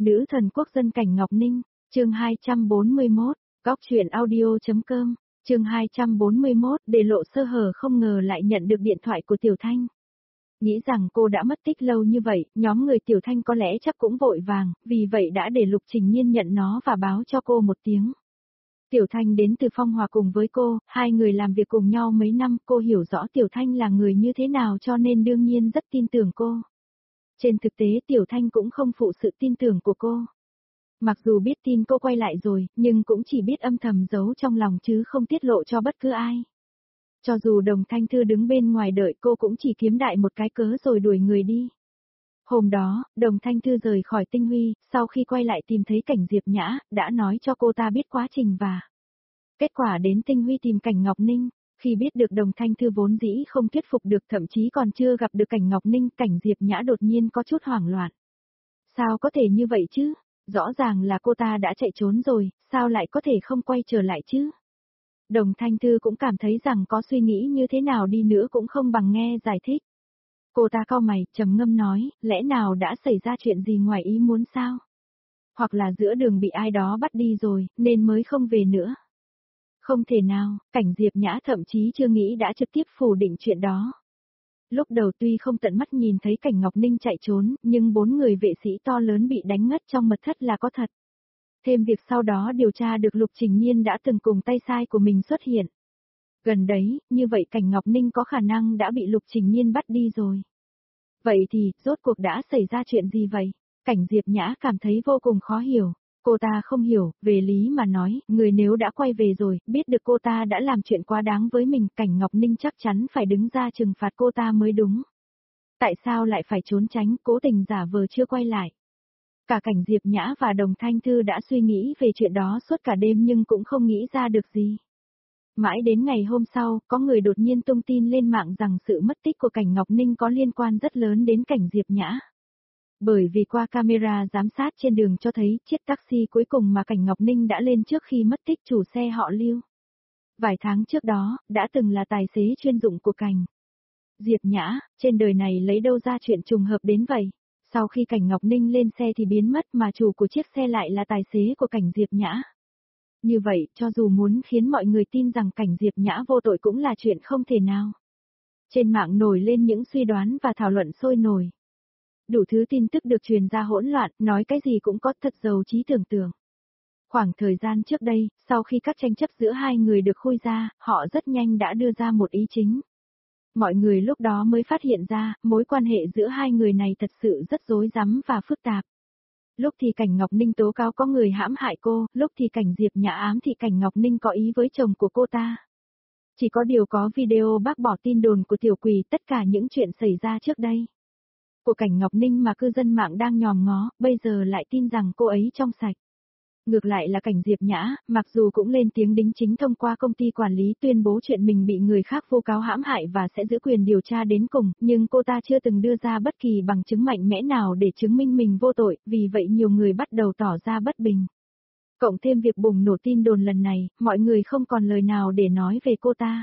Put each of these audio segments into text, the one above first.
Nữ thần quốc dân Cảnh Ngọc Ninh, chương 241, góc truyện audio.com, chương 241, để lộ sơ hở không ngờ lại nhận được điện thoại của Tiểu Thanh. Nghĩ rằng cô đã mất tích lâu như vậy, nhóm người Tiểu Thanh có lẽ chắc cũng vội vàng, vì vậy đã để Lục Trình Nhiên nhận nó và báo cho cô một tiếng. Tiểu Thanh đến từ Phong Hòa cùng với cô, hai người làm việc cùng nhau mấy năm, cô hiểu rõ Tiểu Thanh là người như thế nào cho nên đương nhiên rất tin tưởng cô. Trên thực tế Tiểu Thanh cũng không phụ sự tin tưởng của cô. Mặc dù biết tin cô quay lại rồi, nhưng cũng chỉ biết âm thầm giấu trong lòng chứ không tiết lộ cho bất cứ ai. Cho dù Đồng Thanh Thư đứng bên ngoài đợi cô cũng chỉ kiếm đại một cái cớ rồi đuổi người đi. Hôm đó, Đồng Thanh Thư rời khỏi Tinh Huy, sau khi quay lại tìm thấy Cảnh Diệp Nhã, đã nói cho cô ta biết quá trình và kết quả đến Tinh Huy tìm Cảnh Ngọc Ninh. Khi biết được Đồng Thanh Thư vốn dĩ không thuyết phục được, thậm chí còn chưa gặp được Cảnh Ngọc Ninh, Cảnh Diệp Nhã đột nhiên có chút hoảng loạn. Sao có thể như vậy chứ? Rõ ràng là cô ta đã chạy trốn rồi, sao lại có thể không quay trở lại chứ? Đồng Thanh Thư cũng cảm thấy rằng có suy nghĩ như thế nào đi nữa cũng không bằng nghe giải thích. Cô ta cau mày, trầm ngâm nói, lẽ nào đã xảy ra chuyện gì ngoài ý muốn sao? Hoặc là giữa đường bị ai đó bắt đi rồi, nên mới không về nữa. Không thể nào, Cảnh Diệp Nhã thậm chí chưa nghĩ đã trực tiếp phủ định chuyện đó. Lúc đầu tuy không tận mắt nhìn thấy Cảnh Ngọc Ninh chạy trốn, nhưng 4 người vệ sĩ to lớn bị đánh ngất trong mật thất là có thật. Thêm việc sau đó điều tra được Lục Trình Nhiên đã từng cùng tay sai của mình xuất hiện. Gần đấy, như vậy Cảnh Ngọc Ninh có khả năng đã bị Lục Trình Nhiên bắt đi rồi. Vậy thì, rốt cuộc đã xảy ra chuyện gì vậy? Cảnh Diệp Nhã cảm thấy vô cùng khó hiểu. Cô ta không hiểu, về lý mà nói, người nếu đã quay về rồi, biết được cô ta đã làm chuyện quá đáng với mình, Cảnh Ngọc Ninh chắc chắn phải đứng ra trừng phạt cô ta mới đúng. Tại sao lại phải trốn tránh, cố tình giả vờ chưa quay lại? Cả Cảnh Diệp Nhã và Đồng Thanh Thư đã suy nghĩ về chuyện đó suốt cả đêm nhưng cũng không nghĩ ra được gì. Mãi đến ngày hôm sau, có người đột nhiên tung tin lên mạng rằng sự mất tích của Cảnh Ngọc Ninh có liên quan rất lớn đến Cảnh Diệp Nhã. Bởi vì qua camera giám sát trên đường cho thấy chiếc taxi cuối cùng mà Cảnh Ngọc Ninh đã lên trước khi mất tích chủ xe họ Lưu. Vài tháng trước đó, đã từng là tài xế chuyên dụng của Cảnh Diệp Nhã, trên đời này lấy đâu ra chuyện trùng hợp đến vậy. Sau khi Cảnh Ngọc Ninh lên xe thì biến mất mà chủ của chiếc xe lại là tài xế của Cảnh Diệp Nhã. Như vậy, cho dù muốn khiến mọi người tin rằng Cảnh Diệp Nhã vô tội cũng là chuyện không thể nào. Trên mạng nổi lên những suy đoán và thảo luận sôi nổi. Đủ thứ tin tức được truyền ra hỗn loạn, nói cái gì cũng có, thật giàu trí tưởng tượng. Khoảng thời gian trước đây, sau khi các tranh chấp giữa hai người được khui ra, họ rất nhanh đã đưa ra một ý chính. Mọi người lúc đó mới phát hiện ra, mối quan hệ giữa hai người này thật sự rất rối rắm và phức tạp. Lúc thì Cảnh Ngọc Ninh tố cáo có người hãm hại cô, lúc thì Cảnh Diệp Nhã ám thị Cảnh Ngọc Ninh có ý với chồng của cô ta. Chỉ có điều có video bác bỏ tin đồn của tiểu quỷ, tất cả những chuyện xảy ra trước đây của Cảnh Ngọc Ninh mà cư dân mạng đang nhòm ngó, bây giờ lại tin rằng cô ấy trong sạch. Ngược lại là Cảnh Diệp Nhã, mặc dù cũng lên tiếng đính chính thông qua công ty quản lý tuyên bố chuyện mình bị người khác vu cáo hãm hại và sẽ giữ quyền điều tra đến cùng, nhưng cô ta chưa từng đưa ra bất kỳ bằng chứng mạnh mẽ nào để chứng minh mình vô tội, vì vậy nhiều người bắt đầu tỏ ra bất bình. Cộng thêm việc bùng nổ tin đồn lần này, mọi người không còn lời nào để nói về cô ta.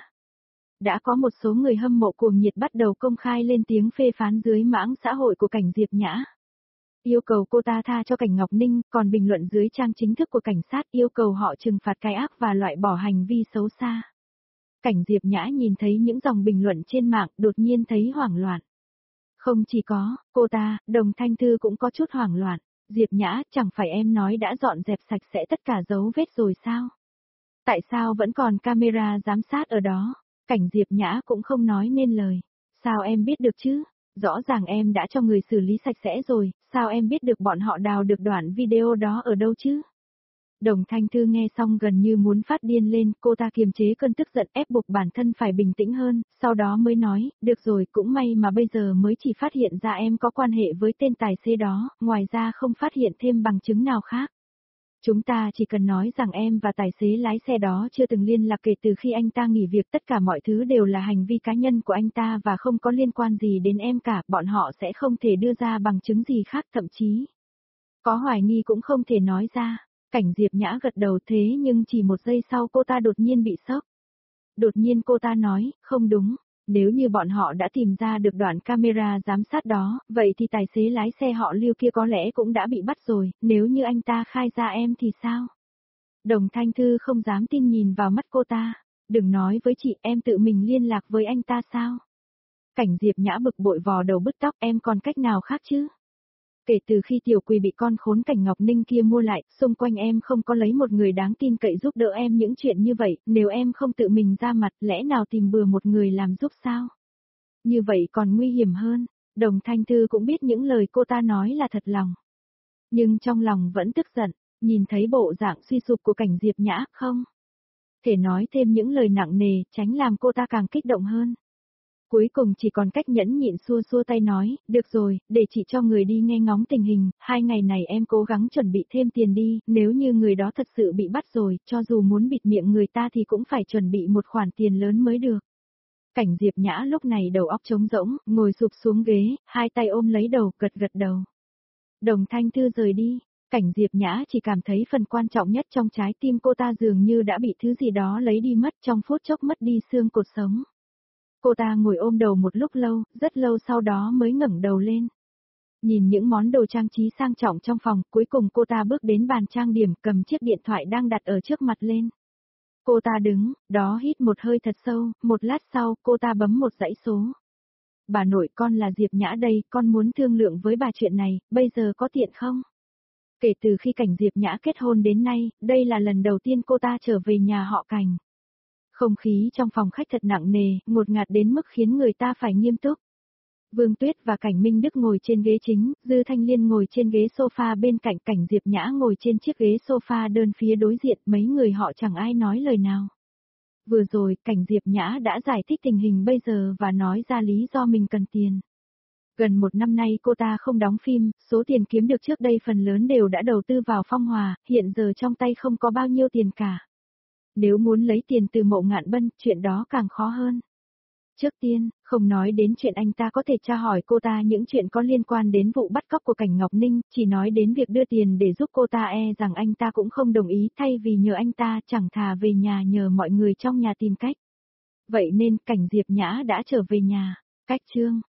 Đã có một số người hâm mộ cuồng nhiệt bắt đầu công khai lên tiếng phê phán dưới mảng xã hội của Cảnh Diệp Nhã. Yêu cầu cô ta tha cho Cảnh Ngọc Ninh, còn bình luận dưới trang chính thức của cảnh sát yêu cầu họ trừng phạt cái ác và loại bỏ hành vi xấu xa. Cảnh Diệp Nhã nhìn thấy những dòng bình luận trên mạng đột nhiên thấy hoảng loạn. Không chỉ có, cô ta, Đồng Thanh Thư cũng có chút hoảng loạn. Diệp Nhã, chẳng phải em nói đã dọn dẹp sạch sẽ tất cả dấu vết rồi sao? Tại sao vẫn còn camera giám sát ở đó? Cảnh Diệp Nhã cũng không nói nên lời. Sao em biết được chứ? Rõ ràng em đã cho người xử lý sạch sẽ rồi, sao em biết được bọn họ đào được đoạn video đó ở đâu chứ? Đồng Thanh Thư nghe xong gần như muốn phát điên lên, cô ta kiềm chế cơn tức giận ép buộc bản thân phải bình tĩnh hơn, sau đó mới nói, được rồi, cũng may mà bây giờ mới chỉ phát hiện ra em có quan hệ với tên tài xế đó, ngoài ra không phát hiện thêm bằng chứng nào khác. Chúng ta chỉ cần nói rằng em và tài xế lái xe đó chưa từng liên lạc kể từ khi anh ta nghỉ việc, tất cả mọi thứ đều là hành vi cá nhân của anh ta và không có liên quan gì đến em cả, bọn họ sẽ không thể đưa ra bằng chứng gì khác, thậm chí có hoài nghi cũng không thể nói ra. Cảnh Diệp Nhã gật đầu, thế nhưng chỉ một giây sau cô ta đột nhiên bị sốc. Đột nhiên cô ta nói, không đúng, Nếu như bọn họ đã tìm ra được đoạn camera giám sát đó, vậy thì tài xế lái xe họ Lưu kia có lẽ cũng đã bị bắt rồi, nếu như anh ta khai ra em thì sao? Đồng Thanh Thư không dám tin nhìn vào mắt cô ta. Đừng nói với chị, em tự mình liên lạc với anh ta sao? Cảnh Diệp Nhã bực bội vò đầu bứt tóc, em còn cách nào khác chứ? Kể từ khi Tiểu Quỳ bị con khốn Cảnh Ngọc Ninh kia mua lại, xung quanh em không có lấy một người đáng tin cậy giúp đỡ em những chuyện như vậy, nếu em không tự mình ra mặt, lẽ nào tìm bừa một người làm giúp sao? Như vậy còn nguy hiểm hơn. Đồng Thanh Thư cũng biết những lời cô ta nói là thật lòng. Nhưng trong lòng vẫn tức giận, nhìn thấy bộ dạng suy sụp của Cảnh Diệp Nhã không? Thể nói thêm những lời nặng nề, tránh làm cô ta càng kích động hơn. Cuối cùng chỉ còn cách nhẫn nhịn xua xua tay nói, được rồi, để chị cho người đi nghe ngóng tình hình, 2 ngày này em cố gắng chuẩn bị thêm tiền đi, nếu như người đó thật sự bị bắt rồi, cho dù muốn bịt miệng người ta thì cũng phải chuẩn bị một khoản tiền lớn mới được. Cảnh Diệp Nhã lúc này đầu óc trống rỗng, ngồi sụp xuống ghế, hai tay ôm lấy đầu, gật gật đầu. Đồng Thanh Thư rời đi, Cảnh Diệp Nhã chỉ cảm thấy phần quan trọng nhất trong trái tim cô ta dường như đã bị thứ gì đó lấy đi mất, trong phút chốc mất đi xương cột sống. Cô ta ngồi ôm đầu một lúc lâu, rất lâu sau đó mới ngẩng đầu lên. Nhìn những món đồ trang trí sang trọng trong phòng, cuối cùng cô ta bước đến bàn trang điểm, cầm chiếc điện thoại đang đặt ở trước mặt lên. Cô ta đứng, đó hít một hơi thật sâu, một lát sau, cô ta bấm một dãy số. Bà nội, con là Diệp Nhã đây, con muốn thương lượng với bà chuyện này, bây giờ có tiện không? Kể từ khi Cảnh Diệp Nhã kết hôn đến nay, đây là lần đầu tiên cô ta trở về nhà họ Cảnh. Không khí trong phòng khách thật nặng nề, ngột ngạt đến mức khiến người ta phải nghiêm túc. Vương Tuyết và Cảnh Minh Đức ngồi trên ghế chính, Dư Thanh Liên ngồi trên ghế sofa bên cạnh, Cảnh Diệp Nhã ngồi trên chiếc ghế sofa đơn phía đối diện, mấy người họ chẳng ai nói lời nào. Vừa rồi, Cảnh Diệp Nhã đã giải thích tình hình bây giờ và nói ra lý do mình cần tiền. Gần 1 năm nay cô ta không đóng phim, số tiền kiếm được trước đây phần lớn đều đã đầu tư vào Phong Hòa, hiện giờ trong tay không có bao nhiêu tiền cả. Nếu muốn lấy tiền từ Mộ Ngạn Bân, chuyện đó càng khó hơn. Trước tiên, không nói đến chuyện anh ta có thể tra hỏi cô ta những chuyện có liên quan đến vụ bắt cóc của Cảnh Ngọc Ninh, chỉ nói đến việc đưa tiền để giúp cô ta rằng anh ta cũng không đồng ý, thay vì nhờ anh ta chẳng thà về nhà nhờ mọi người trong nhà tìm cách. Vậy nên Cảnh Diệp Nhã đã trở về nhà. Cách chương